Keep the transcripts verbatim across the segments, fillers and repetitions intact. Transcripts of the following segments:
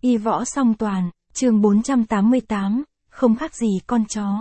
Y võ song toàn, chương bốn trăm tám mươi tám, không khác gì con chó.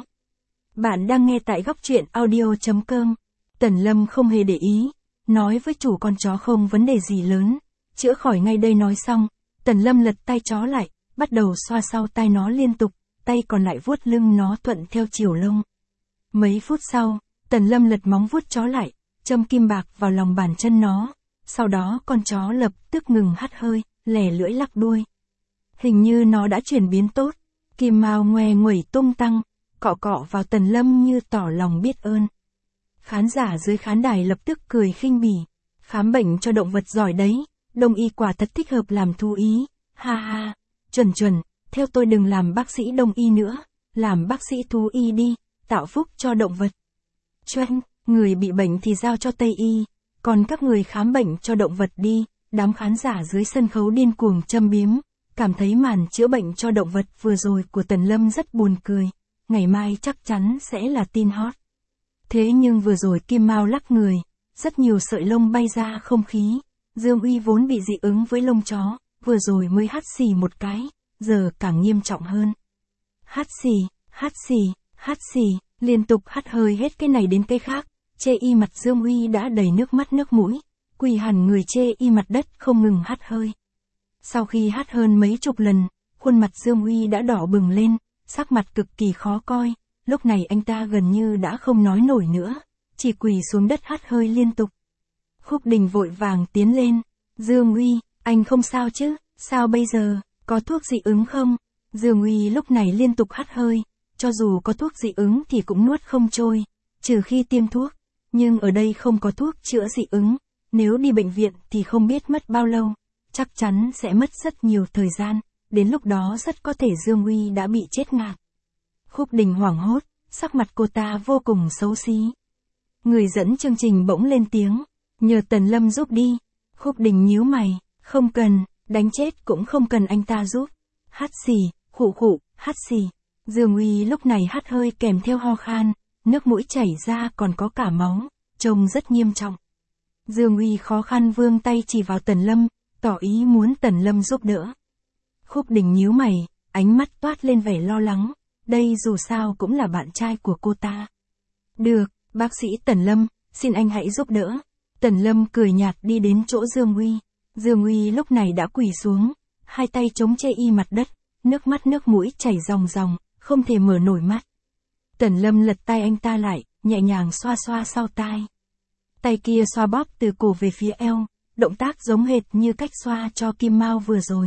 Bạn đang nghe tại góc truyện audio.com. Tần Lâm không hề để ý, nói với chủ con chó không vấn đề gì lớn, chữa khỏi ngay đây. Nói xong, Tần Lâm lật tay chó lại, bắt đầu xoa sau tai nó liên tục, tay còn lại vuốt lưng nó thuận theo chiều lông. Mấy phút sau, Tần Lâm lật móng vuốt chó lại, châm kim bạc vào lòng bàn chân nó, sau đó con chó lập tức ngừng hắt hơi, lẻ lưỡi lắc đuôi. Hình như nó đã chuyển biến tốt, kim mao ngoe nguẩy tung tăng, cọ cọ vào Tần Lâm như tỏ lòng biết ơn. Khán giả dưới khán đài lập tức cười khinh bỉ, khám bệnh cho động vật giỏi đấy, đông y quả thật thích hợp làm thú y, ha ha, chuẩn chuẩn, theo tôi đừng làm bác sĩ đông y nữa, làm bác sĩ thú y đi, tạo phúc cho động vật. Choanh, người bị bệnh thì giao cho Tây y, còn các người khám bệnh cho động vật đi. Đám khán giả dưới sân khấu điên cuồng châm biếm, cảm thấy màn chữa bệnh cho động vật vừa rồi của Tần Lâm rất buồn cười, ngày mai chắc chắn sẽ là tin hot. Thế nhưng vừa rồi kim mao lắc người, rất nhiều sợi lông bay ra không khí, Dương Uy vốn bị dị ứng với lông chó, vừa rồi mới hắt xì một cái, giờ càng nghiêm trọng hơn. Hắt xì, hắt xì, hắt xì, liên tục hắt hơi hết cái này đến cái khác, chê y mặt Dương Uy đã đầy nước mắt nước mũi, quỳ hẳn người chê y mặt đất không ngừng hắt hơi. Sau khi hắt hơn mấy chục lần, khuôn mặt Dương Uy đã đỏ bừng lên, sắc mặt cực kỳ khó coi, lúc này anh ta gần như đã không nói nổi nữa, chỉ quỳ xuống đất hắt hơi liên tục. Khúc Đình vội vàng tiến lên, Dương Uy, anh không sao chứ, sao bây giờ, có thuốc dị ứng không? Dương Uy lúc này liên tục hắt hơi, cho dù có thuốc dị ứng thì cũng nuốt không trôi, trừ khi tiêm thuốc, nhưng ở đây không có thuốc chữa dị ứng. Nếu đi bệnh viện thì không biết mất bao lâu, chắc chắn sẽ mất rất nhiều thời gian, đến lúc đó rất có thể Dương Uy đã bị chết ngạt. Khúc Đình hoảng hốt, sắc mặt cô ta vô cùng xấu xí. Người dẫn chương trình bỗng lên tiếng, nhờ Tần Lâm giúp đi. Khúc Đình nhíu mày, không cần, đánh chết cũng không cần anh ta giúp. Hắt xì, khụ khụ, hắt xì. Dương Uy lúc này hắt hơi kèm theo ho khan, nước mũi chảy ra còn có cả máu, trông rất nghiêm trọng. Dương Uy khó khăn vươn tay chỉ vào Tần Lâm, tỏ ý muốn Tần Lâm giúp đỡ. Khúc Đình nhíu mày, ánh mắt toát lên vẻ lo lắng, đây dù sao cũng là bạn trai của cô ta. Được, bác sĩ Tần Lâm, xin anh hãy giúp đỡ. Tần Lâm cười nhạt đi đến chỗ Dương Uy. Dương Uy lúc này đã quỳ xuống, hai tay chống che y mặt đất, nước mắt nước mũi chảy ròng ròng, không thể mở nổi mắt. Tần Lâm lật tay anh ta lại, nhẹ nhàng xoa xoa sau tai. Tay kia xoa bóp từ cổ về phía eo, động tác giống hệt như cách xoa cho kim mao vừa rồi.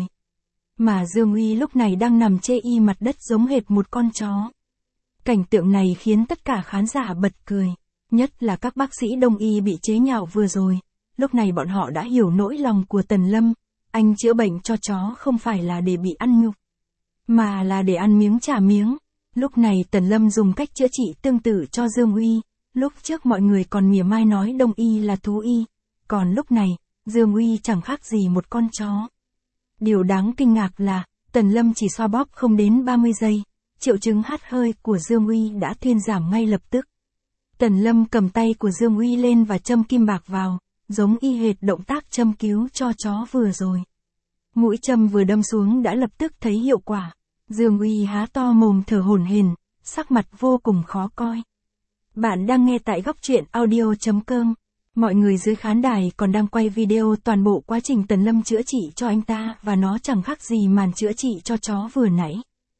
Mà Dương Uy lúc này đang nằm chê y mặt đất giống hệt một con chó. Cảnh tượng này khiến tất cả khán giả bật cười, nhất là các bác sĩ đông y bị chế nhạo vừa rồi. Lúc này bọn họ đã hiểu nỗi lòng của Tần Lâm, anh chữa bệnh cho chó không phải là để bị ăn nhục, mà là để ăn miếng trả miếng. Lúc này Tần Lâm dùng cách chữa trị tương tự cho Dương Uy. Lúc trước mọi người còn mỉa mai nói đông y là thú y, còn lúc này, Dương Uy chẳng khác gì một con chó. Điều đáng kinh ngạc là, Tần Lâm chỉ xoa bóp không đến ba mươi giây, triệu chứng hắt hơi của Dương Uy đã thuyên giảm ngay lập tức. Tần Lâm cầm tay của Dương Uy lên và châm kim bạc vào, giống y hệt động tác châm cứu cho chó vừa rồi. Mũi châm vừa đâm xuống đã lập tức thấy hiệu quả. Dương Uy há to mồm thở hổn hển, sắc mặt vô cùng khó coi. Bạn đang nghe tại góc truyện audio.com. Mọi người dưới khán đài còn đang quay video toàn bộ quá trình Tần Lâm chữa trị cho anh ta và nó chẳng khác gì màn chữa trị cho chó vừa nãy.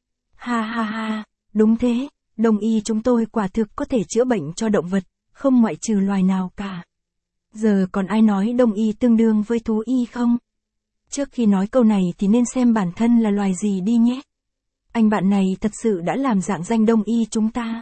Ha ha ha, đúng thế, đông y chúng tôi quả thực có thể chữa bệnh cho động vật, không ngoại trừ loài nào cả. Giờ còn ai nói đông y tương đương với thú y không? Trước khi nói câu này thì nên xem bản thân là loài gì đi nhé. Anh bạn này thật sự đã làm rạng danh đông y chúng ta.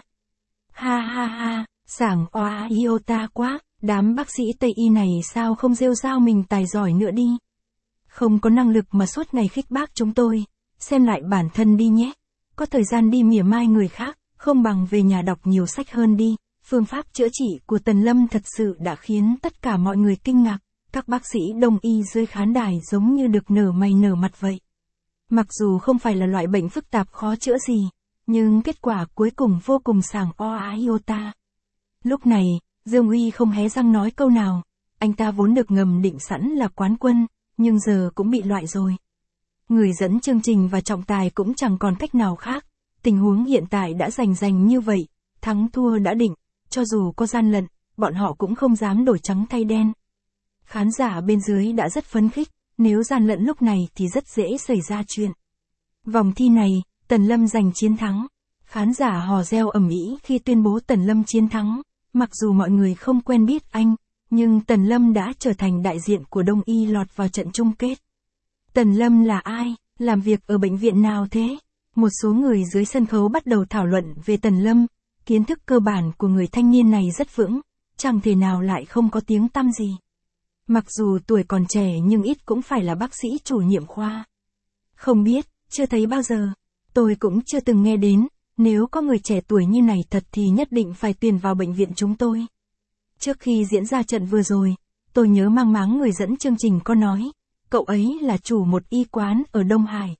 Ha ha ha, sảng oa iota quá, đám bác sĩ Tây y này sao không rêu rao mình tài giỏi nữa đi. Không có năng lực mà suốt ngày khích bác chúng tôi, xem lại bản thân đi nhé. Có thời gian đi mỉa mai người khác, không bằng về nhà đọc nhiều sách hơn đi. Phương pháp chữa trị của Tần Lâm thật sự đã khiến tất cả mọi người kinh ngạc, các bác sĩ đông y dưới khán đài giống như được nở mày nở mặt vậy. Mặc dù không phải là loại bệnh phức tạp khó chữa gì, nhưng kết quả cuối cùng vô cùng sảng oa iota. Lúc này, Dương Uy không hé răng nói câu nào, anh ta vốn được ngầm định sẵn là quán quân, nhưng giờ cũng bị loại rồi. Người dẫn chương trình và trọng tài cũng chẳng còn cách nào khác. Tình huống hiện tại đã rành rành như vậy, thắng thua đã định, cho dù có gian lận, bọn họ cũng không dám đổi trắng thay đen. Khán giả bên dưới đã rất phấn khích, nếu gian lận lúc này thì rất dễ xảy ra chuyện. Vòng thi này, Tần Lâm giành chiến thắng. Khán giả hò reo ầm ĩ khi tuyên bố Tần Lâm chiến thắng, mặc dù mọi người không quen biết anh, nhưng Tần Lâm đã trở thành đại diện của Đông Y lọt vào trận chung kết. Tần Lâm là ai, làm việc ở bệnh viện nào thế? Một số người dưới sân khấu bắt đầu thảo luận về Tần Lâm, kiến thức cơ bản của người thanh niên này rất vững, chẳng thể nào lại không có tiếng tăm gì. Mặc dù tuổi còn trẻ nhưng ít cũng phải là bác sĩ chủ nhiệm khoa. Không biết, chưa thấy bao giờ. Tôi cũng chưa từng nghe đến, nếu có người trẻ tuổi như này thật thì nhất định phải tuyển vào bệnh viện chúng tôi. Trước khi diễn ra trận vừa rồi, tôi nhớ mang máng người dẫn chương trình có nói, cậu ấy là chủ một y quán ở Đông Hải.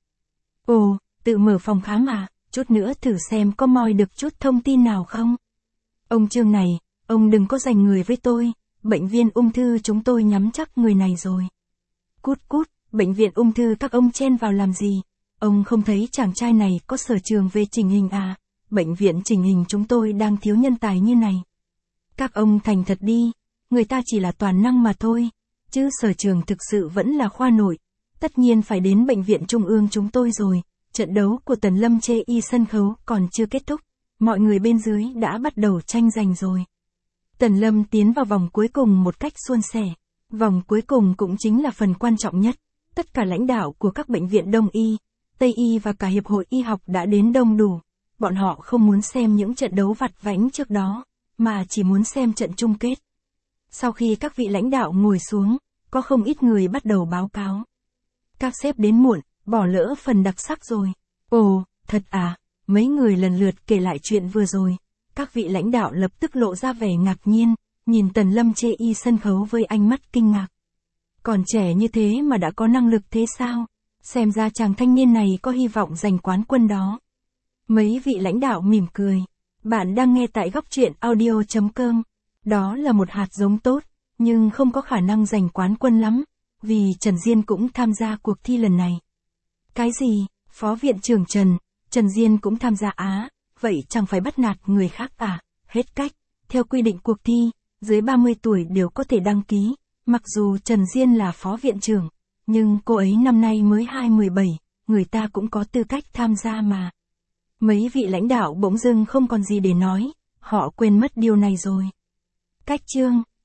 Ồ, tự mở phòng khám à, chút nữa thử xem có moi được chút thông tin nào không. Ông Trương này, ông đừng có giành người với tôi, bệnh viện ung thư chúng tôi nhắm chắc người này rồi. Cút cút, bệnh viện ung thư các ông chen vào làm gì? Ông không thấy chàng trai này có sở trường về chỉnh hình à, bệnh viện chỉnh hình chúng tôi đang thiếu nhân tài như này. Các ông thành thật đi, người ta chỉ là toàn năng mà thôi, chứ sở trường thực sự vẫn là khoa nội, tất nhiên phải đến bệnh viện trung ương chúng tôi rồi. Trận đấu của Tần Lâm chê y sân khấu còn chưa kết thúc, mọi người bên dưới đã bắt đầu tranh giành rồi. Tần Lâm tiến vào vòng cuối cùng một cách suôn sẻ. Vòng cuối cùng cũng chính là phần quan trọng nhất. Tất cả lãnh đạo của các bệnh viện Đông Y, Tây Y và cả Hiệp hội Y học đã đến đông đủ. Bọn họ không muốn xem những trận đấu vặt vãnh trước đó, mà chỉ muốn xem trận chung kết. Sau khi các vị lãnh đạo ngồi xuống, có không ít người bắt đầu báo cáo. Các sếp đến muộn, bỏ lỡ phần đặc sắc rồi. Ồ, thật à, mấy người lần lượt kể lại chuyện vừa rồi. Các vị lãnh đạo lập tức lộ ra vẻ ngạc nhiên, nhìn Tần Lâm chê y sân khấu với ánh mắt kinh ngạc. Còn trẻ như thế mà đã có năng lực thế sao? Xem ra chàng thanh niên này có hy vọng giành quán quân đó. Mấy vị lãnh đạo mỉm cười. Bạn đang nghe tại góc truyện audio chấm com. Đó là một hạt giống tốt, nhưng không có khả năng giành quán quân lắm, vì Trần Diên cũng tham gia cuộc thi lần này. Cái gì? Phó viện trưởng Trần, Trần Diên cũng tham gia á, vậy chẳng phải bắt nạt người khác à? Hết cách, theo quy định cuộc thi, dưới ba mươi tuổi đều có thể đăng ký, mặc dù Trần Diên là phó viện trưởng, nhưng cô ấy năm nay mới hai mươi bảy, người ta cũng có tư cách tham gia mà. Mấy vị lãnh đạo bỗng dưng không còn gì để nói, họ quên mất điều này rồi. Cách chương